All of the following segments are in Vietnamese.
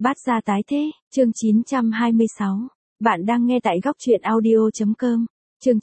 Bát gia tái thế, chương 926. Bạn đang nghe tại góc truyện audio.com. Chương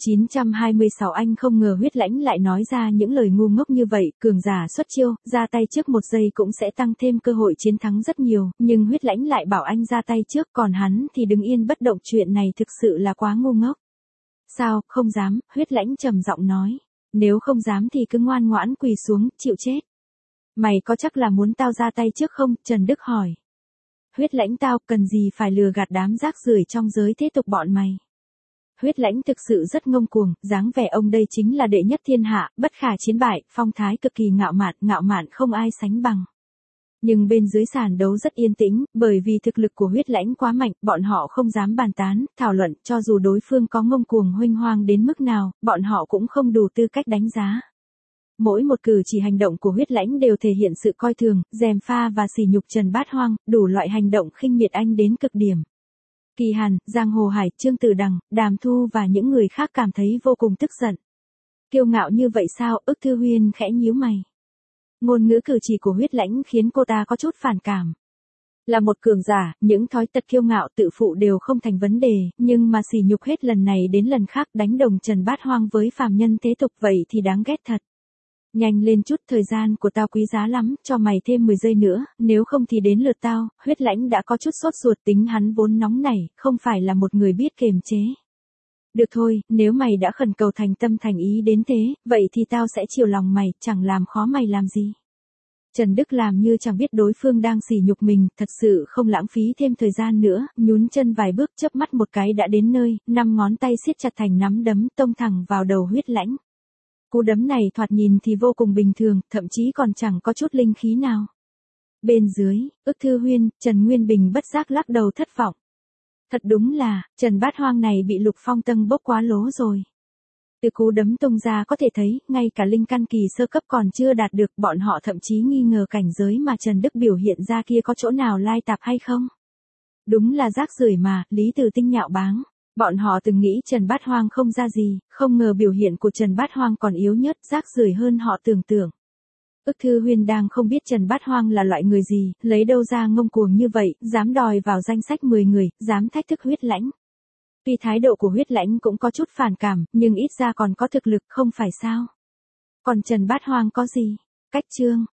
926. Anh không ngờ Huyết Lãnh lại nói ra những lời ngu ngốc như vậy, cường giả xuất chiêu, ra tay trước một giây cũng sẽ tăng thêm cơ hội chiến thắng rất nhiều, nhưng Huyết Lãnh lại bảo anh ra tay trước, còn hắn thì đứng yên bất động, chuyện này thực sự là quá ngu ngốc. Sao, không dám, Huyết Lãnh trầm giọng nói. Nếu không dám thì cứ ngoan ngoãn quỳ xuống, chịu chết. Mày có chắc là muốn tao ra tay trước không? Trần Đức hỏi. Huyết Lãnh, tao cần gì phải lừa gạt đám rác rưởi trong giới thế tục bọn mày. Huyết Lãnh thực sự rất ngông cuồng, dáng vẻ ông đây chính là đệ nhất thiên hạ, bất khả chiến bại, phong thái cực kỳ ngạo mạn không ai sánh bằng. Nhưng bên dưới sàn đấu rất yên tĩnh, bởi vì thực lực của Huyết Lãnh quá mạnh, bọn họ không dám bàn tán, thảo luận, cho dù đối phương có ngông cuồng huênh hoang đến mức nào, bọn họ cũng không đủ tư cách đánh giá. Mỗi một cử chỉ hành động của Huyết Lãnh đều thể hiện sự coi thường, gièm pha và sỉ nhục Trần Bát Hoang, đủ loại hành động khinh miệt anh đến cực điểm. Kỳ Hàn, Giang Hồ Hải, Trương Tử Đằng, Đàm Thu và những người khác cảm thấy vô cùng tức giận. Kiêu ngạo như vậy sao? Ức Thư Huyên khẽ nhíu mày. Ngôn ngữ cử chỉ của Huyết Lãnh khiến cô ta có chút phản cảm. Là một cường giả, những thói tật kiêu ngạo tự phụ đều không thành vấn đề, nhưng mà sỉ nhục hết lần này đến lần khác, đánh đồng Trần Bát Hoang với phàm nhân thế tục, vậy thì đáng ghét thật. Nhanh lên chút, thời gian của tao quý giá lắm, cho mày thêm 10 giây nữa, nếu không thì đến lượt tao. Huyết Lãnh đã có chút sốt ruột, tính hắn vốn nóng nảy, không phải là một người biết kiềm chế. Được thôi, nếu mày đã khẩn cầu thành tâm thành ý đến thế, vậy thì tao sẽ chiều lòng mày, chẳng làm khó mày làm gì. Trần Đức làm như chẳng biết đối phương đang sỉ nhục mình, thật sự không lãng phí thêm thời gian nữa, nhún chân vài bước, chớp mắt một cái đã đến nơi, 5 ngón tay siết chặt thành nắm đấm, tông thẳng vào đầu Huyết Lãnh. Cú đấm này thoạt nhìn thì vô cùng bình thường, thậm chí còn chẳng có chút linh khí nào. Bên dưới, Ức Thư Huyên, Trần Nguyên Bình bất giác lắc đầu thất vọng. Thật đúng là, Trần Bát Hoang này bị Lục Phong Tâng bốc quá lố rồi. Từ cú đấm tung ra có thể thấy, ngay cả linh căn kỳ sơ cấp còn chưa đạt được, bọn họ thậm chí nghi ngờ cảnh giới mà Trần Đức biểu hiện ra kia có chỗ nào lai tạp hay không. Đúng là rác rưởi mà, Lý Từ Tinh nhạo báng. Bọn họ từng nghĩ Trần Bát Hoang không ra gì, không ngờ biểu hiện của Trần Bát Hoang còn yếu nhất, rác rưởi hơn họ tưởng tượng. Ức Thư Huyên đang không biết Trần Bát Hoang là loại người gì, lấy đâu ra ngông cuồng như vậy, dám đòi vào danh sách 10 người, dám thách thức Huyết Lãnh. Tuy thái độ của Huyết Lãnh cũng có chút phản cảm, nhưng ít ra còn có thực lực, không phải sao. Còn Trần Bát Hoang có gì? Cách chương.